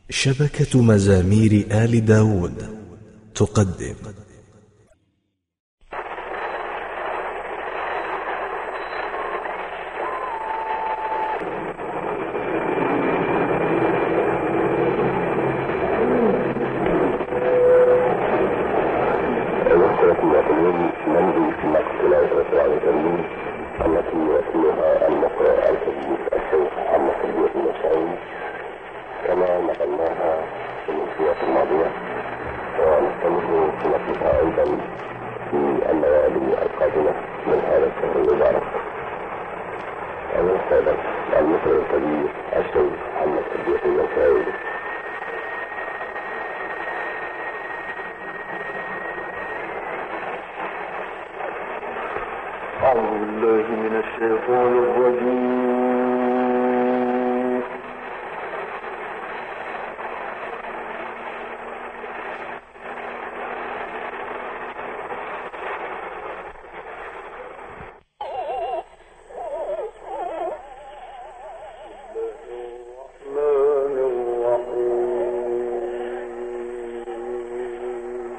شبكة مزامير آل داود تقدم التي يتلوها المقرأ الحديث الشيخ محمد صديق المسعود كما نقلناها في الأسبوع الماضية، ونستمر في نقلها أيضا في الليالي القادمة من هذا الشهر المبارك. أولا سادة المقرأ الكبير الشيخ محمد صديق المسعود. أعوذ بالله من الشيطان الرجيم. الرحمن الرحيم.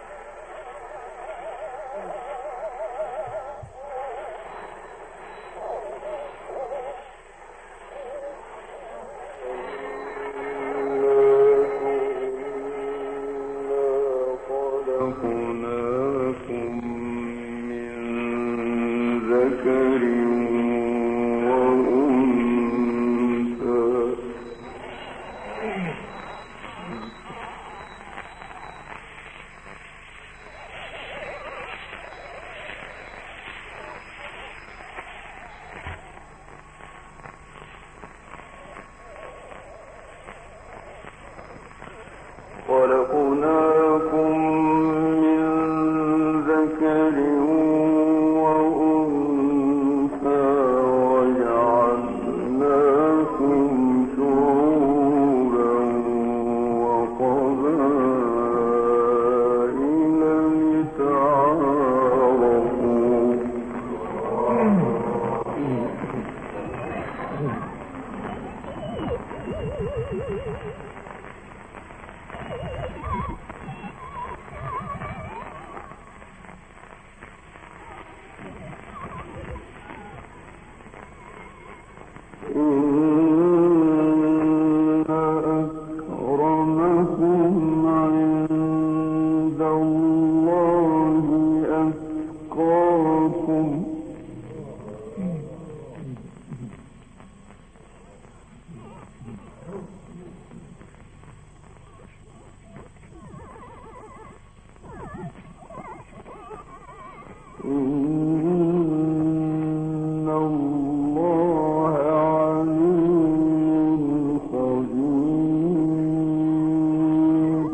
خلقناكم من ذكر وأنثى وجعلناكم شعوبا وقبائل لتعارفوا. إن أكرمكم عند الله أتقاكم. إن الله عليم خبير.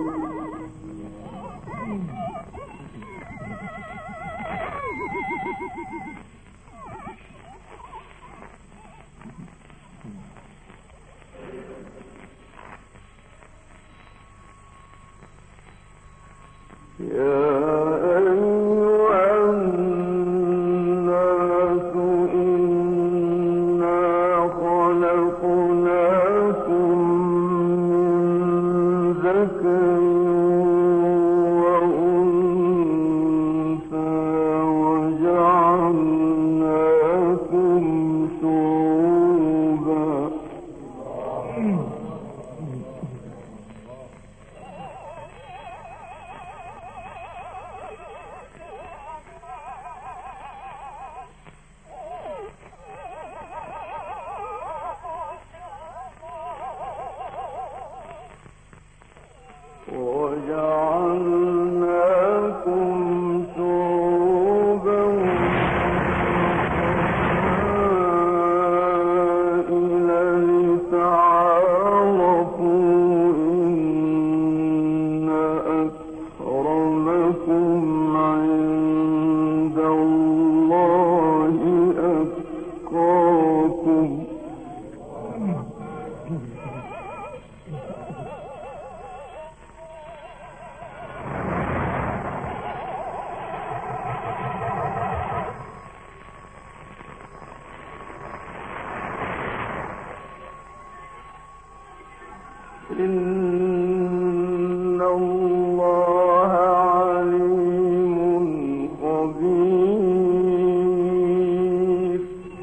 يا أيها الناس إنا خلقناكم من ذكر وأنثى وجعلناكم شعوبا. إن الله عليم خبير.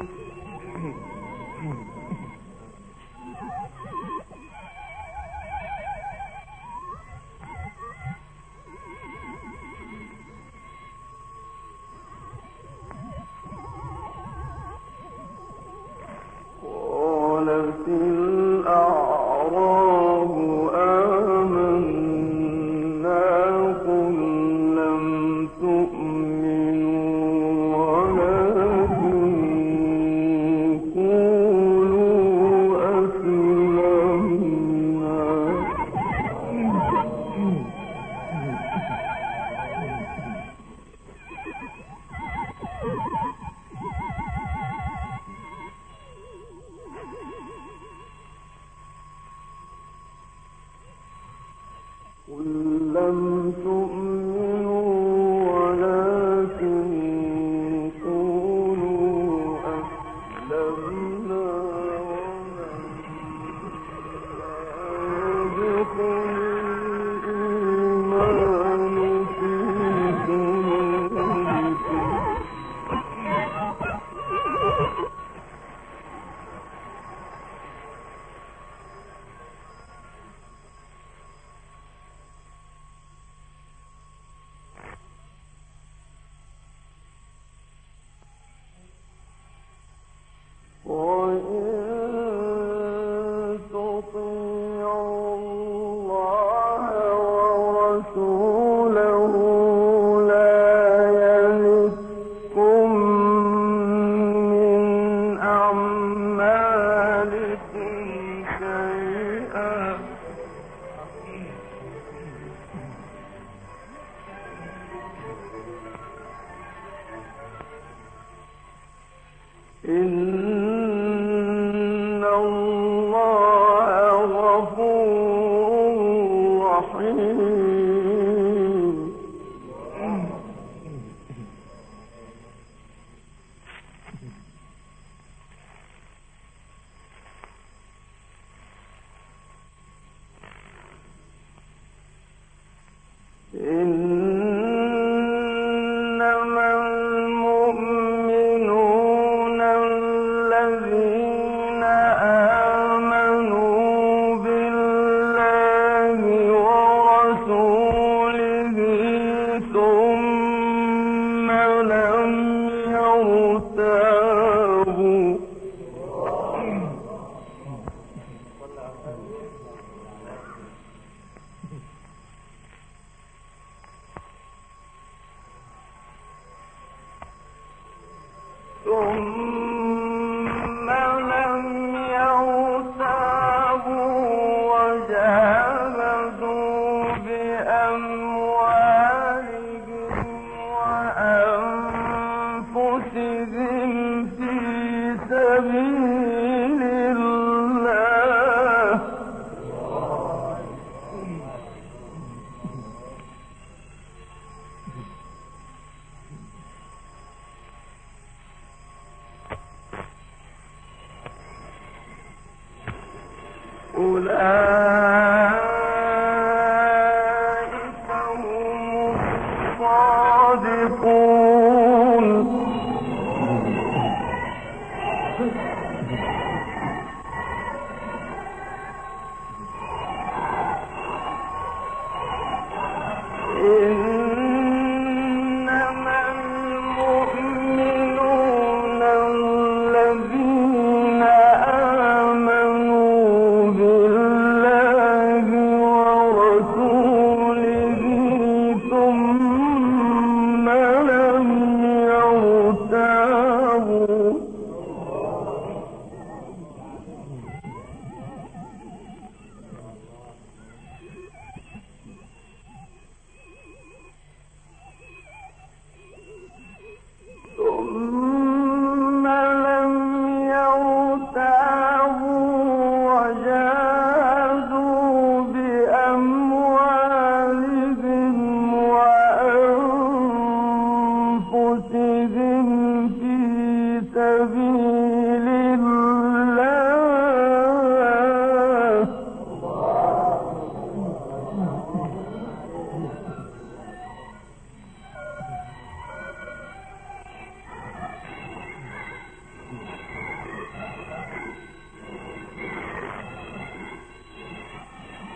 قالت الأعراب آمنا قل لم تؤمنوا ولكن قولوا أسلمنا. قل لم تؤمنوا ولكن قولوا أسلمنا ولما يدخل الإيمان في قلوبكم. وإن تطيعوا الله ورسوله لا يلدكم من أعمالكم شيئا. إن الله غفور رحيم. إنما المؤمنون الذين آمنوا بالله ورسوله ثم لم يرتابوا. ثم لم يرتابوا وجاهدوا بأموالهم وأنفسهم في سبيل الله. أولئك هم الصادقون. إنما المؤمنون الذين آمنوا بالله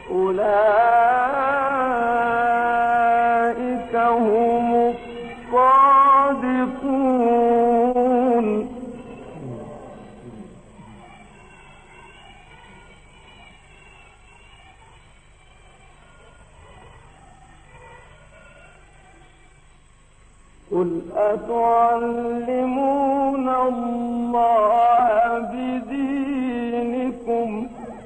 أولئك هم الصادقون. قل أتعلمون الله بدينكم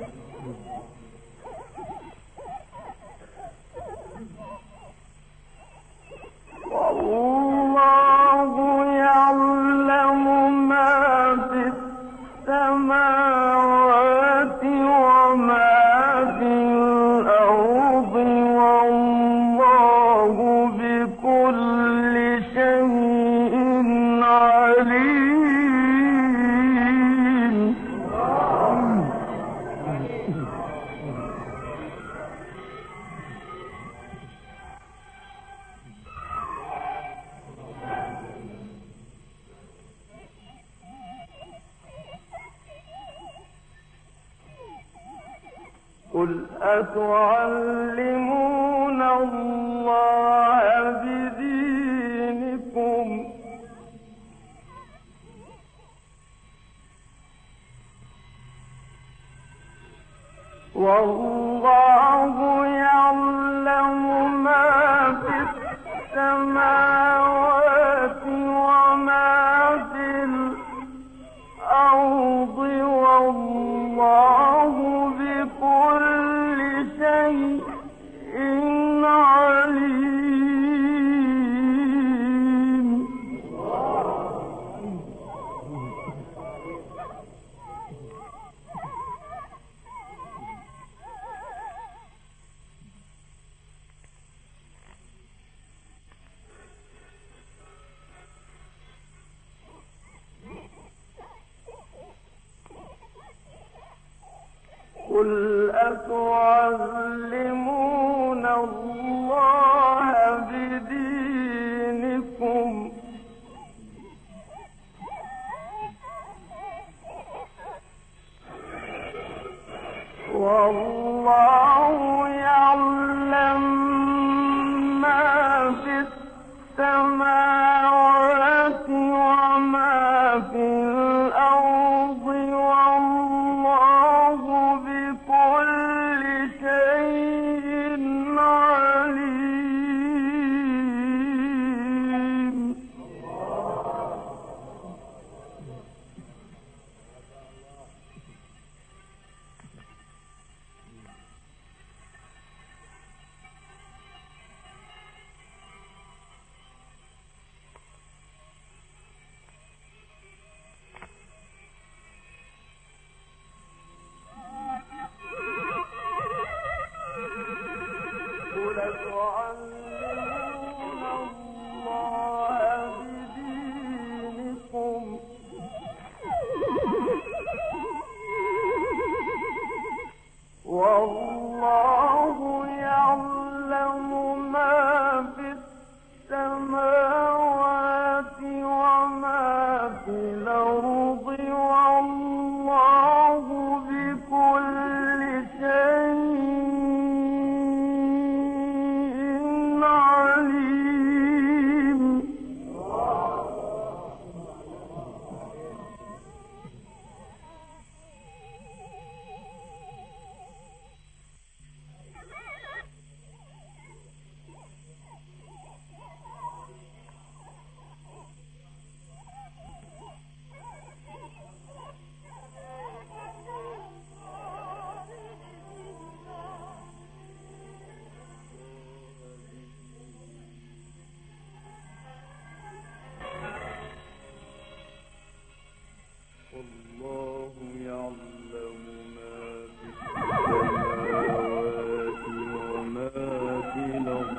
والله يعلم ما في السماوات وما في الأرض والله بكل شيء عليم. قل أتعلمون الله بدينكم والله يعلم ما في السماوات وما في الأرض والله بكل شيء عليم. قل أتعلمون الله بدينكم والله يعلم ما في السماوات وما في الأرض والله بكل شيء عليم. قل أتعلمون الله بدينكم والله يعلم ما في السماوات وما في الأرض والله بكل شيء عليم. والله يعلم ما في السماوات وما في الأرض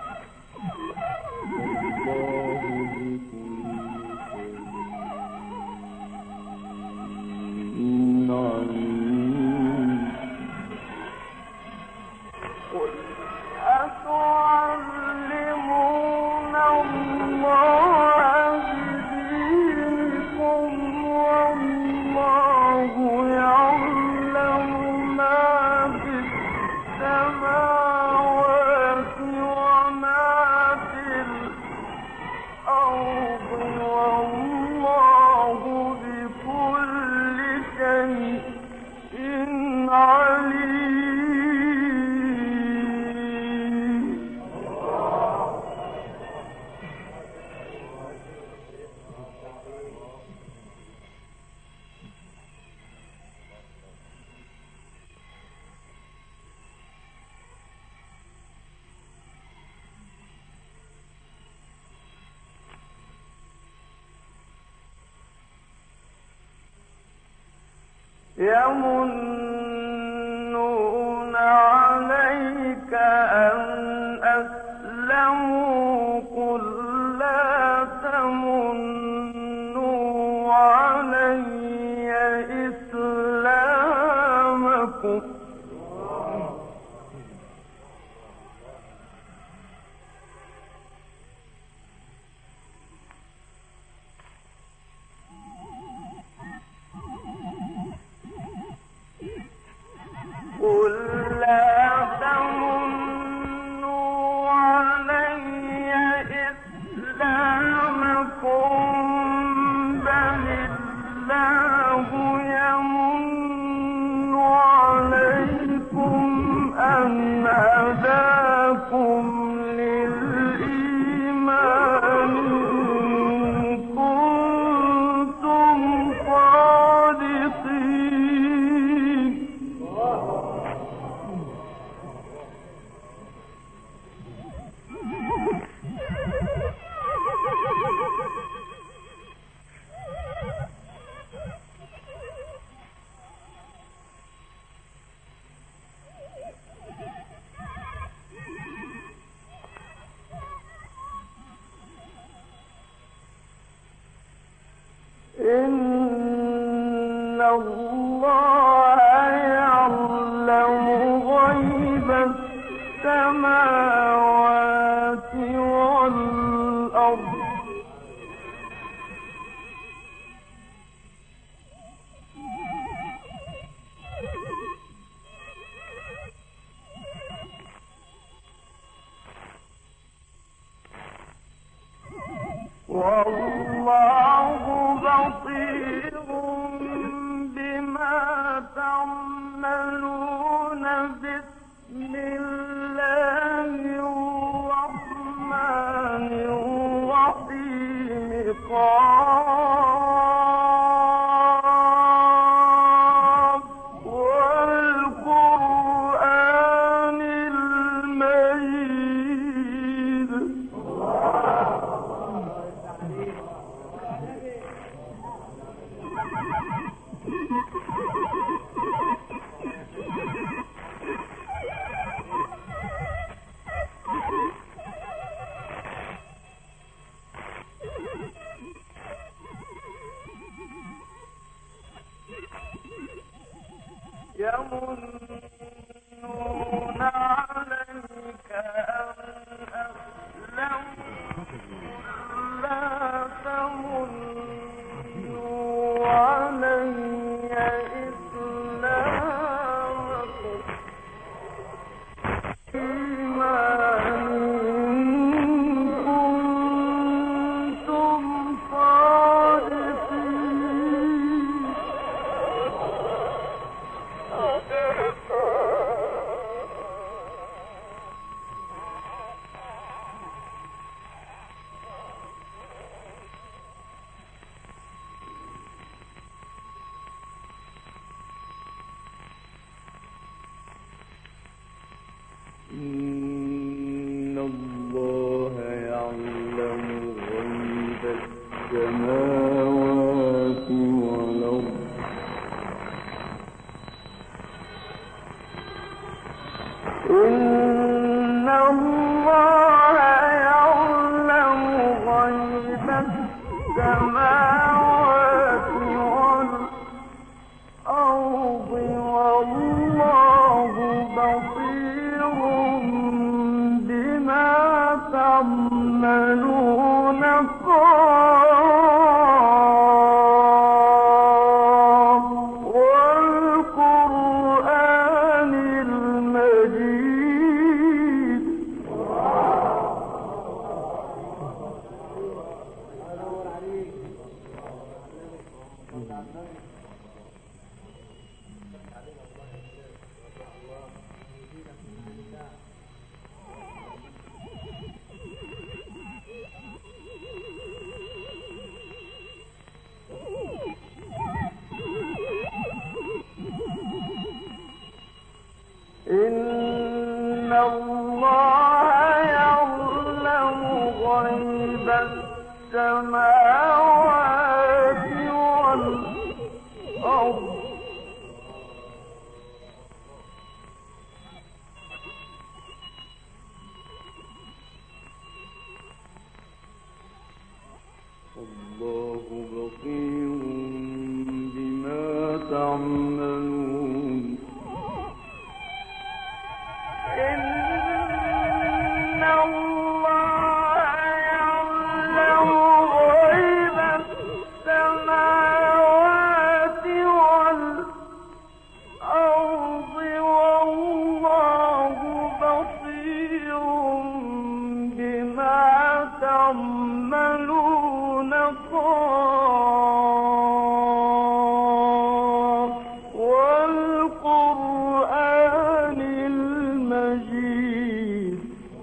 والله بكل شيء عليم. قل أتعلمون الله بدينكم والله يعلم ما في السماوات يمنون عليك أن أسلموا قل لا تمنوا علي إسلامكم قل لا تمنوا علي إسلامكم بل الله يمن عليكم أن هداكم للإيمان إن كنتم صادقين إن الله يعلم غيب السماوات والأرض والله بصير بما تعملون بسم الله الرحمن الرحيم قاف والقرآن المجيد يمنون عليك أن أسلموا لا تمنوا علي إسلامكم إيمان كنتم صادقين إن الله يعلم غيب السماوات والأرض إن الله يعلم غيب السماوات والأرض والله بصير بما تعملون قاف والقرآن المجيد إن الله يعلم غيب السماوات والأرض تعملون والقرآن المجيد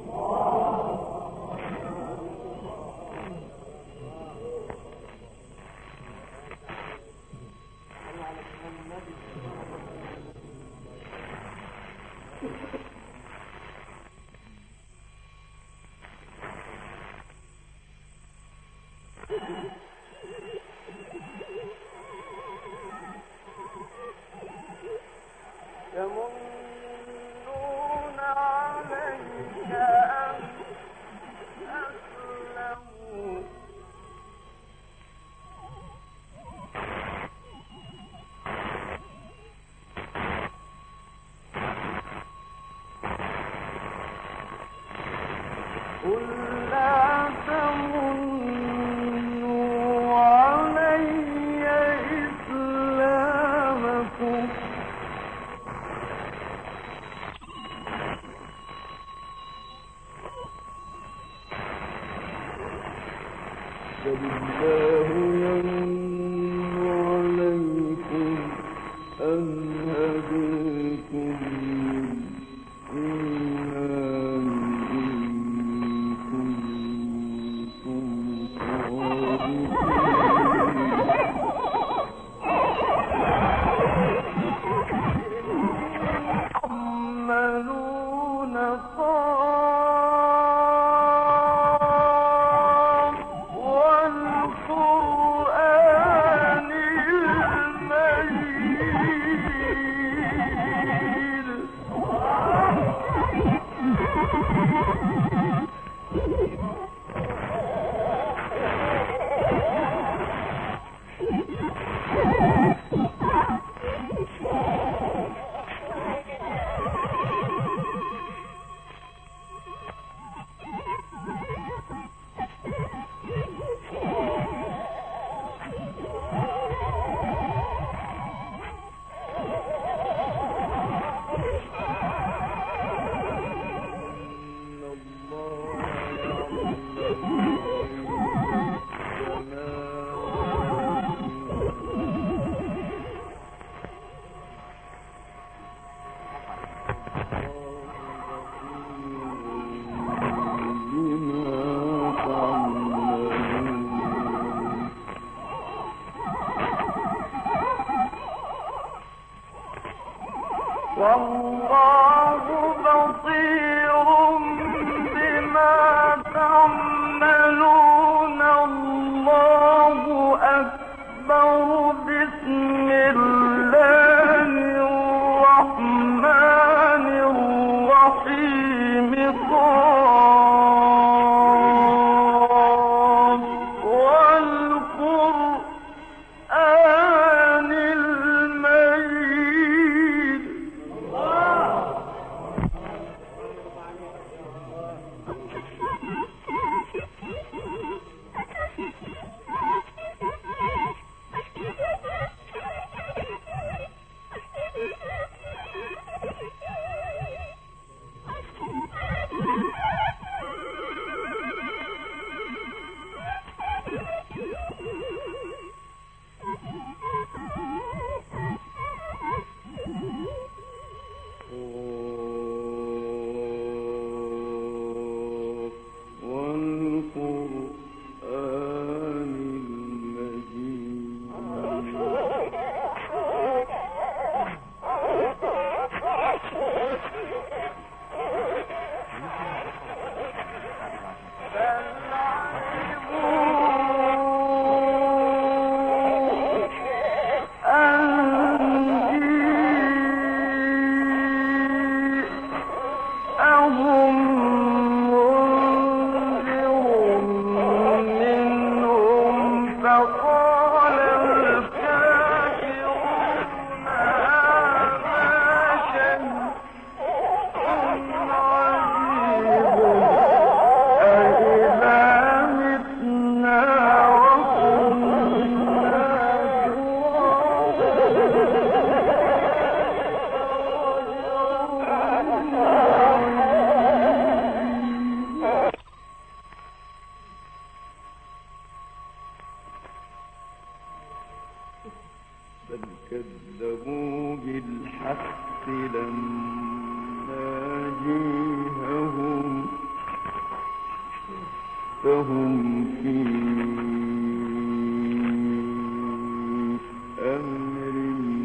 يمنون عليك أن أسلموا قل لا تمنوا علي إسلامكم بل الله يمن عليكم أن هديكم للإيمان إن كنتم صادقين تعملون والقرآن المجيد والله بصير بما تعملون الله أكبر بسم الله الرحمن الرحيم قاف والقرآن المجيد فهم في أمر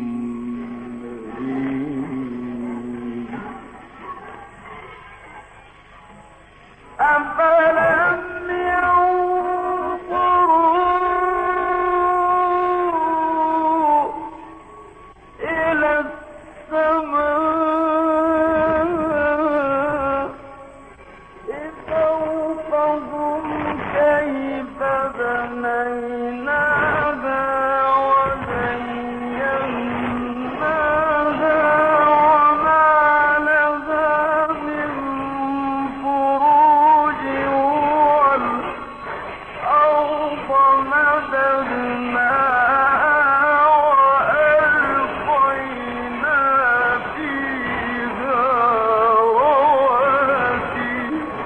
مريض أفلم ينظروا إلى السماء فوقهم كيف بنيناها وزيناها وما لها من فروج والأرض مددناها وألقينا فيها رواسي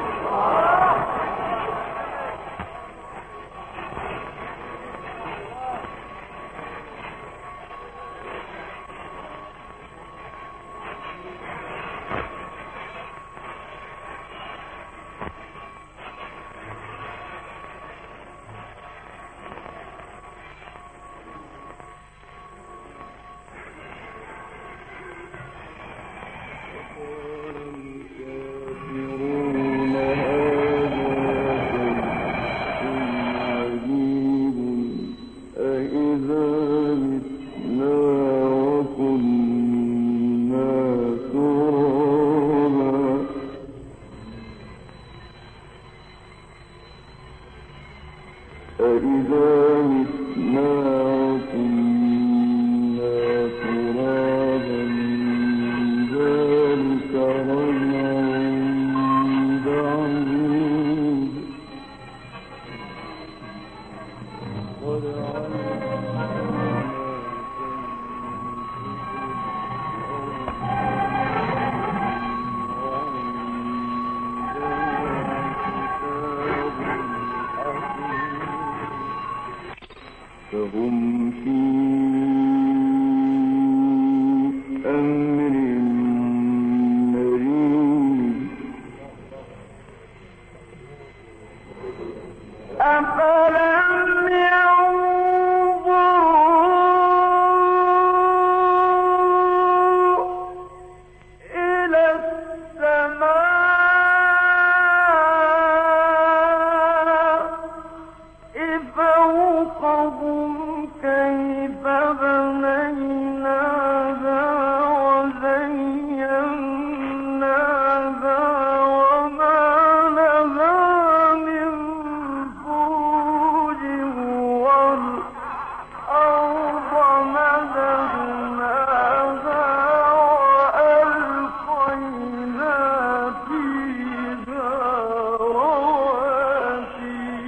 الكافرون هذا شيء عجيب أإذا متنا وكنا ترابا أإذا متنا وكنا ترابا ذلك رجع بعيد قد فهم في أمر مريض أفلم ينظروا إلى السماء فوقهم كيف بنيناها وزيناها وما لها من فروج والأرض مددناها وألقينا فيها رواسي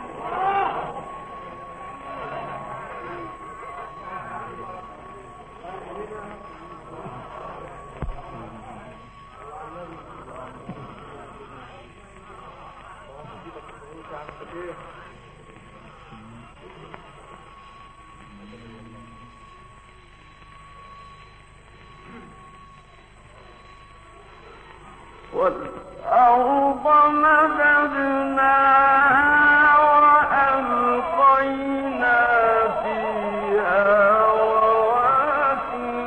والأرض مددناها وألقينا فيها رواسي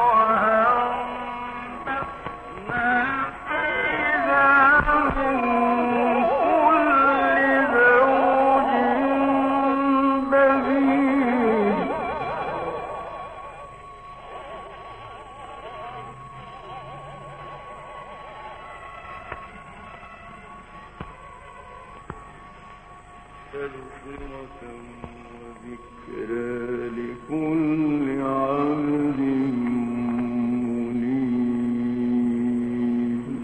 وأنبتنا فيها من كل زوج بهيج تذكرة وذكرى لكل عبد منيب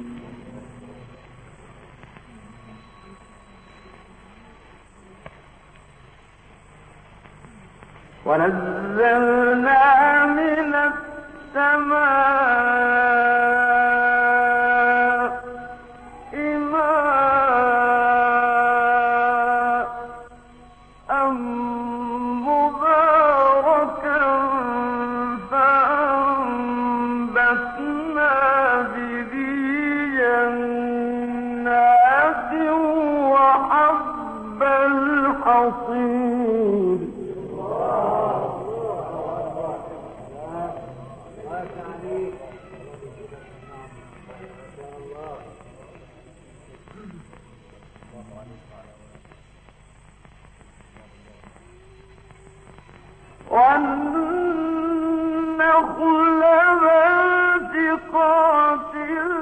ونزلنا من السماء ماء مباركا فأنبتنا به جنات وحب حصير والنخل باسقات